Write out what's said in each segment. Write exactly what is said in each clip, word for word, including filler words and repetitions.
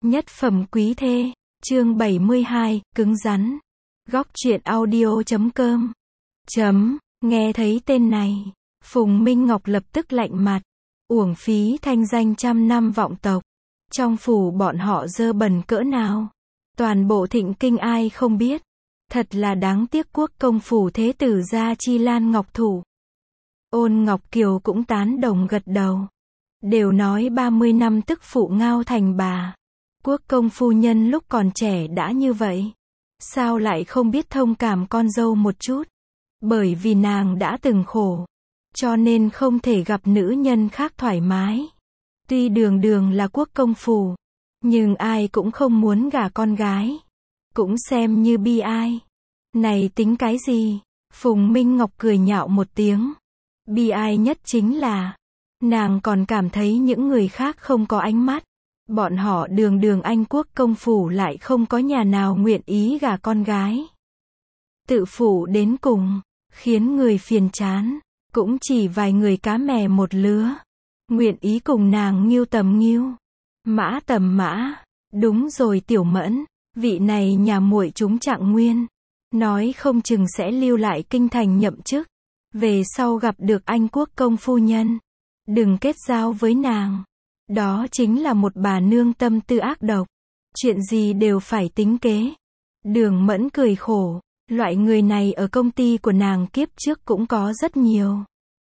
Nhất phẩm quý thê, chương bảy mươi hai, cứng rắn. Góc truyện audio chấm com. Chấm, nghe thấy tên này, Phùng Minh Ngọc lập tức lạnh mặt. Uổng phí thanh danh trăm năm vọng tộc. Trong phủ bọn họ dơ bẩn cỡ nào. Toàn bộ Thịnh Kinh ai không biết. Thật là đáng tiếc quốc công phủ thế tử gia Chi Lan Ngọc Thủ. Ôn Ngọc Kiều cũng tán đồng gật đầu. Đều nói ba mươi năm tức phụ ngao thành bà. Quốc công phu nhân lúc còn trẻ đã như vậy. Sao lại không biết thông cảm con dâu một chút? Bởi vì nàng đã từng khổ. Cho nên không thể gặp nữ nhân khác thoải mái. Tuy đường đường là quốc công phủ. Nhưng ai cũng không muốn gả con gái. Cũng xem như bi ai. Này tính cái gì? Phùng Minh Ngọc cười nhạo một tiếng. Bi ai nhất chính là nàng còn cảm thấy những người khác không có ánh mắt. Bọn họ đường đường Anh quốc công phủ lại không có nhà nào nguyện ý gả con gái. Tự phủ đến cùng, khiến người phiền chán. Cũng chỉ vài người cá mè một lứa. Nguyện ý cùng nàng nghiêu tầm nghiêu. Mã tầm mã. Đúng rồi Tiểu Mẫn. Vị này nhà muội chúng Trạng Nguyên. Nói không chừng sẽ lưu lại kinh thành nhậm chức. Về sau gặp được Anh quốc công phu nhân. Đừng kết giao với nàng. Đó chính là một bà nương tâm tư ác độc. Chuyện gì đều phải tính kế. Đường Mẫn cười khổ. Loại người này ở công ty của nàng kiếp trước cũng có rất nhiều.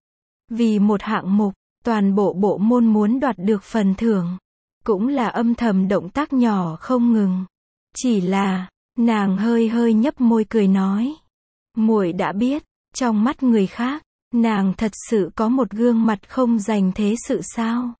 Vì một hạng mục, toàn bộ bộ môn muốn đoạt được phần thưởng. Cũng là âm thầm động tác nhỏ không ngừng. Chỉ là, nàng hơi hơi nhấp môi cười nói. Muội đã biết, trong mắt người khác, nàng thật sự có một gương mặt không dành thế sự sao?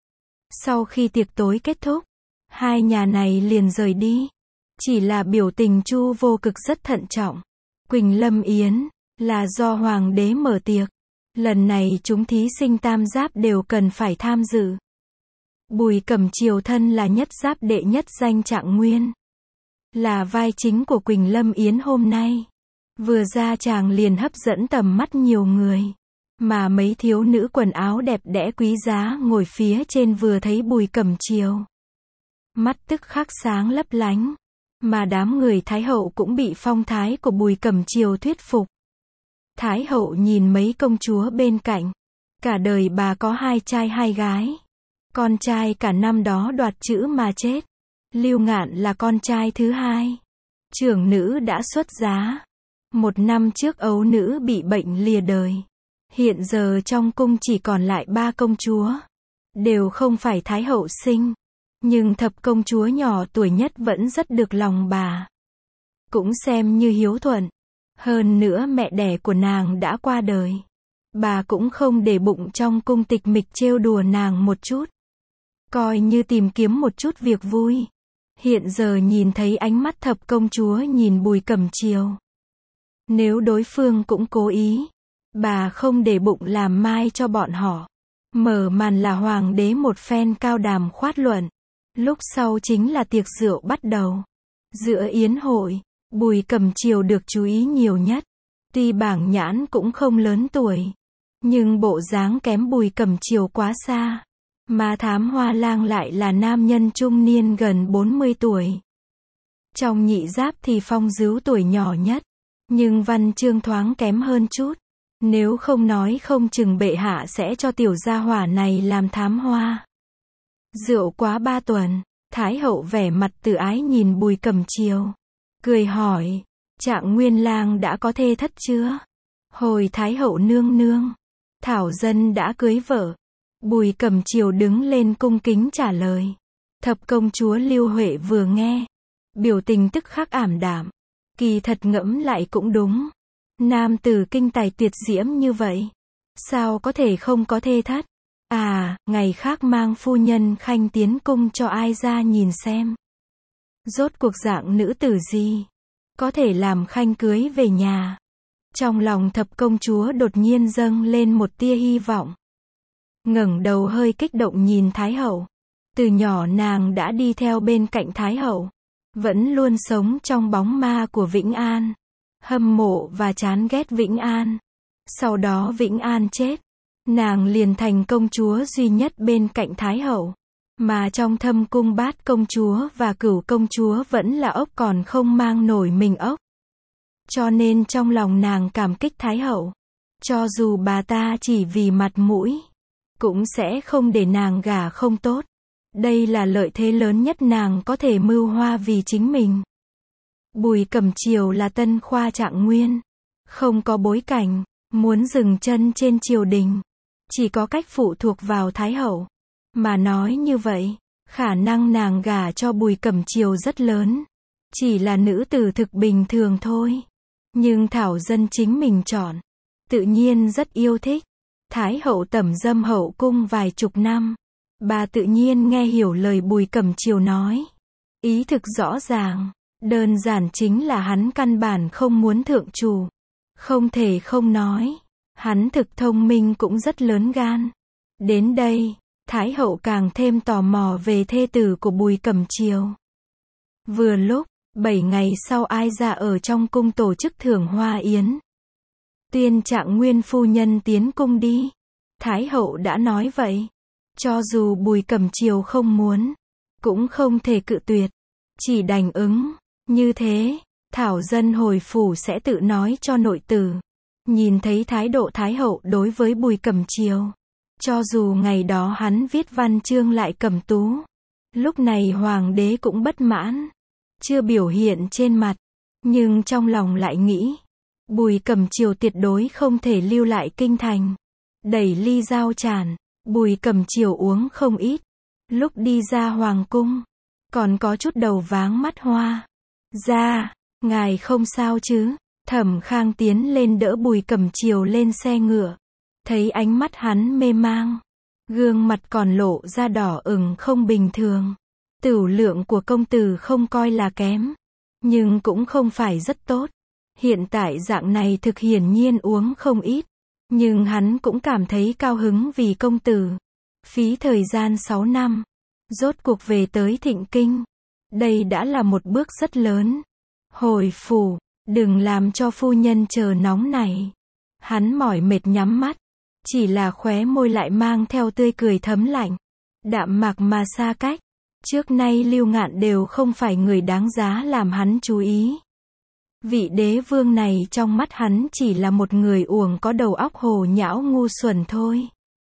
Sau khi tiệc tối kết thúc, hai nhà này liền rời đi. Chỉ là biểu tình Chu Vô Cực rất thận trọng. Quỳnh Lâm Yến, là do Hoàng đế mở tiệc. Lần này chúng thí sinh tam giáp đều cần phải tham dự. Bùi Cẩm Triều thân là nhất giáp đệ nhất danh Trạng Nguyên. Là vai chính của Quỳnh Lâm Yến hôm nay. Vừa ra chàng liền hấp dẫn tầm mắt nhiều người. Mà mấy thiếu nữ quần áo đẹp đẽ quý giá ngồi phía trên vừa thấy Bùi Cẩm Triều. Mắt tức khắc sáng lấp lánh. Mà đám người Thái hậu cũng bị phong thái của Bùi Cẩm Triều thuyết phục. Thái hậu nhìn mấy công chúa bên cạnh. Cả đời bà có hai trai hai gái. Con trai cả năm đó đoạt chữ mà chết. Lưu Ngạn là con trai thứ hai. Trưởng nữ đã xuất giá. Một năm trước ấu nữ bị bệnh lìa đời. Hiện giờ trong cung chỉ còn lại ba công chúa. Đều không phải Thái hậu sinh. Nhưng thập công chúa nhỏ tuổi nhất vẫn rất được lòng bà. Cũng xem như hiếu thuận. Hơn nữa mẹ đẻ của nàng đã qua đời. Bà cũng không để bụng trong cung tịch mịch trêu đùa nàng một chút. Coi như tìm kiếm một chút việc vui. Hiện giờ nhìn thấy ánh mắt thập công chúa nhìn Bùi Cẩm Triều. Nếu đối phương cũng cố ý, bà không để bụng làm mai cho bọn họ. Mở màn là hoàng đế một phen cao đàm khoát luận. Lúc sau chính là tiệc rượu bắt đầu. Giữa yến hội, Bùi Cẩm Triều được chú ý nhiều nhất. Tuy bảng nhãn cũng không lớn tuổi. Nhưng bộ dáng kém Bùi Cẩm Triều quá xa. Mà Thám Hoa Lang lại là nam nhân trung niên gần bốn mươi tuổi. Trong nhị giáp thì Phong Dứu tuổi nhỏ nhất. Nhưng văn chương thoáng kém hơn chút. Nếu không nói không chừng bệ hạ sẽ cho tiểu gia hỏa này làm thám hoa. Rượu quá ba tuần, Thái hậu vẻ mặt từ ái nhìn Bùi Cẩm Triều. Cười hỏi, Trạng Nguyên lang đã có thê thất chưa? Hồi Thái hậu nương nương, Thảo dân đã cưới vợ. Bùi Cẩm Triều đứng lên cung kính trả lời. Thập công chúa Lưu Huệ vừa nghe. Biểu tình tức khắc ảm đạm. Kỳ thật ngẫm lại cũng đúng. Nam tử kinh tài tuyệt diễm như vậy. Sao có thể không có thê thất? À, ngày khác mang phu nhân khanh tiến cung cho ai ra nhìn xem. Rốt cuộc dạng nữ tử gì? Có thể làm khanh cưới về nhà. Trong lòng thập công chúa đột nhiên dâng lên một tia hy vọng. Ngẩng đầu hơi kích động nhìn Thái hậu. Từ nhỏ nàng đã đi theo bên cạnh Thái hậu. Vẫn luôn sống trong bóng ma của Vĩnh An. Hâm mộ và chán ghét Vĩnh An. Sau đó Vĩnh An chết. Nàng liền thành công chúa duy nhất bên cạnh Thái hậu. Mà trong thâm cung bát công chúa và cửu công chúa vẫn là ốc còn không mang nổi mình ốc. Cho nên trong lòng nàng cảm kích Thái hậu. Cho dù bà ta chỉ vì mặt mũi, cũng sẽ không để nàng gả không tốt. Đây là lợi thế lớn nhất nàng có thể mưu hoa vì chính mình. Bùi Cẩm Triều là tân khoa trạng nguyên, không có bối cảnh, muốn dừng chân trên triều đình, chỉ có cách phụ thuộc vào Thái hậu. Mà nói như vậy, khả năng nàng gả cho Bùi Cẩm Triều rất lớn. Chỉ là nữ tử thực bình thường thôi. Nhưng thảo dân chính mình chọn, tự nhiên rất yêu thích. Thái hậu tẩm dâm hậu cung vài chục năm, bà tự nhiên nghe hiểu lời Bùi Cẩm Triều nói. Ý thực rõ ràng, đơn giản chính là hắn căn bản không muốn thượng chủ. Không thể không nói, hắn thực thông minh cũng rất lớn gan. Đến đây, Thái hậu càng thêm tò mò về thê tử của Bùi Cẩm Triều. Vừa lúc, bảy ngày sau Ai Gia ở trong cung tổ chức thưởng hoa yến. Tuyên Trạng Nguyên phu nhân tiến cung đi. Thái hậu đã nói vậy. Cho dù Bùi Cẩm Triều không muốn, cũng không thể cự tuyệt. Chỉ đành ứng. Như thế, thảo dân hồi phủ sẽ tự nói cho nội tử. Nhìn thấy thái độ Thái hậu đối với Bùi Cẩm Triều. Cho dù ngày đó hắn viết văn chương lại cầm tú. Lúc này hoàng đế cũng bất mãn. Chưa biểu hiện trên mặt. Nhưng trong lòng lại nghĩ. Bùi Cẩm Triều tuyệt đối không thể lưu lại kinh thành. Đẩy ly giao tràn. Bùi Cẩm Triều uống không ít. Lúc đi ra hoàng cung. Còn có chút đầu váng mắt hoa. Ra, ngài không sao chứ? Thẩm Khang tiến lên đỡ Bùi Cẩm Triều lên xe ngựa. Thấy ánh mắt hắn mê mang. Gương mặt còn lộ ra đỏ ửng không bình thường. Tửu lượng của công tử không coi là kém. Nhưng cũng không phải rất tốt. Hiện tại dạng này thực hiển nhiên uống không ít. Nhưng hắn cũng cảm thấy cao hứng vì công tử. Phí thời gian sáu năm. Rốt cuộc về tới Thịnh Kinh. Đây đã là một bước rất lớn. Hồi phủ, đừng làm cho phu nhân chờ nóng này. Hắn mỏi mệt nhắm mắt. Chỉ là khóe môi lại mang theo tươi cười thấm lạnh. Đạm mạc mà xa cách. Trước nay Lưu Ngạn đều không phải người đáng giá làm hắn chú ý. Vị đế vương này trong mắt hắn chỉ là một người uổng có đầu óc hồ nhão ngu xuẩn thôi.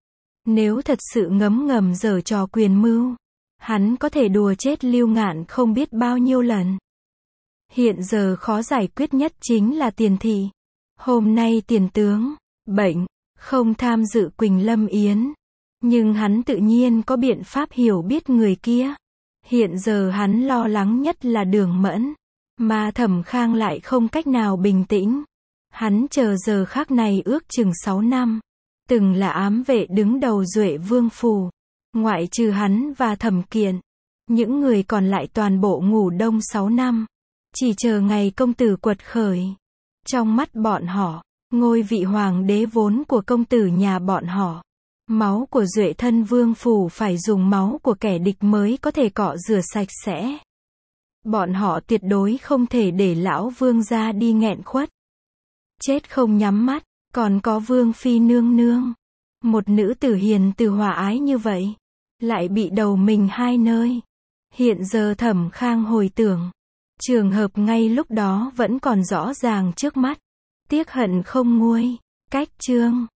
Nếu thật sự ngấm ngầm giở trò quyền mưu, hắn có thể đùa chết Lưu Ngạn không biết bao nhiêu lần. Hiện giờ khó giải quyết nhất chính là Tiền thị. Hôm nay Tiền tướng bệnh, không tham dự Quỳnh Lâm Yến. Nhưng hắn tự nhiên có biện pháp hiểu biết người kia. Hiện giờ hắn lo lắng nhất là Đường Mẫn. Mà Thẩm Khang lại không cách nào bình tĩnh. Hắn chờ giờ khắc này ước chừng sáu năm. Từng là ám vệ đứng đầu Duệ Vương phủ. Ngoại trừ hắn và Thẩm Kiện. Những người còn lại toàn bộ ngủ đông sáu năm. Chỉ chờ ngày công tử quật khởi. Trong mắt bọn họ, ngôi vị hoàng đế vốn của công tử nhà bọn họ. Máu của Duệ thân vương phủ phải dùng máu của kẻ địch mới có thể cọ rửa sạch sẽ. Bọn họ tuyệt đối không thể để lão vương gia đi nghẹn khuất. Chết không nhắm mắt, còn có vương phi nương nương. Một nữ tử hiền từ hòa ái như vậy, lại bị đầu mình hai nơi. Hiện giờ Thẩm Khang hồi tưởng, trường hợp ngay lúc đó vẫn còn rõ ràng trước mắt. Tiếc hận không nguôi. Cách chương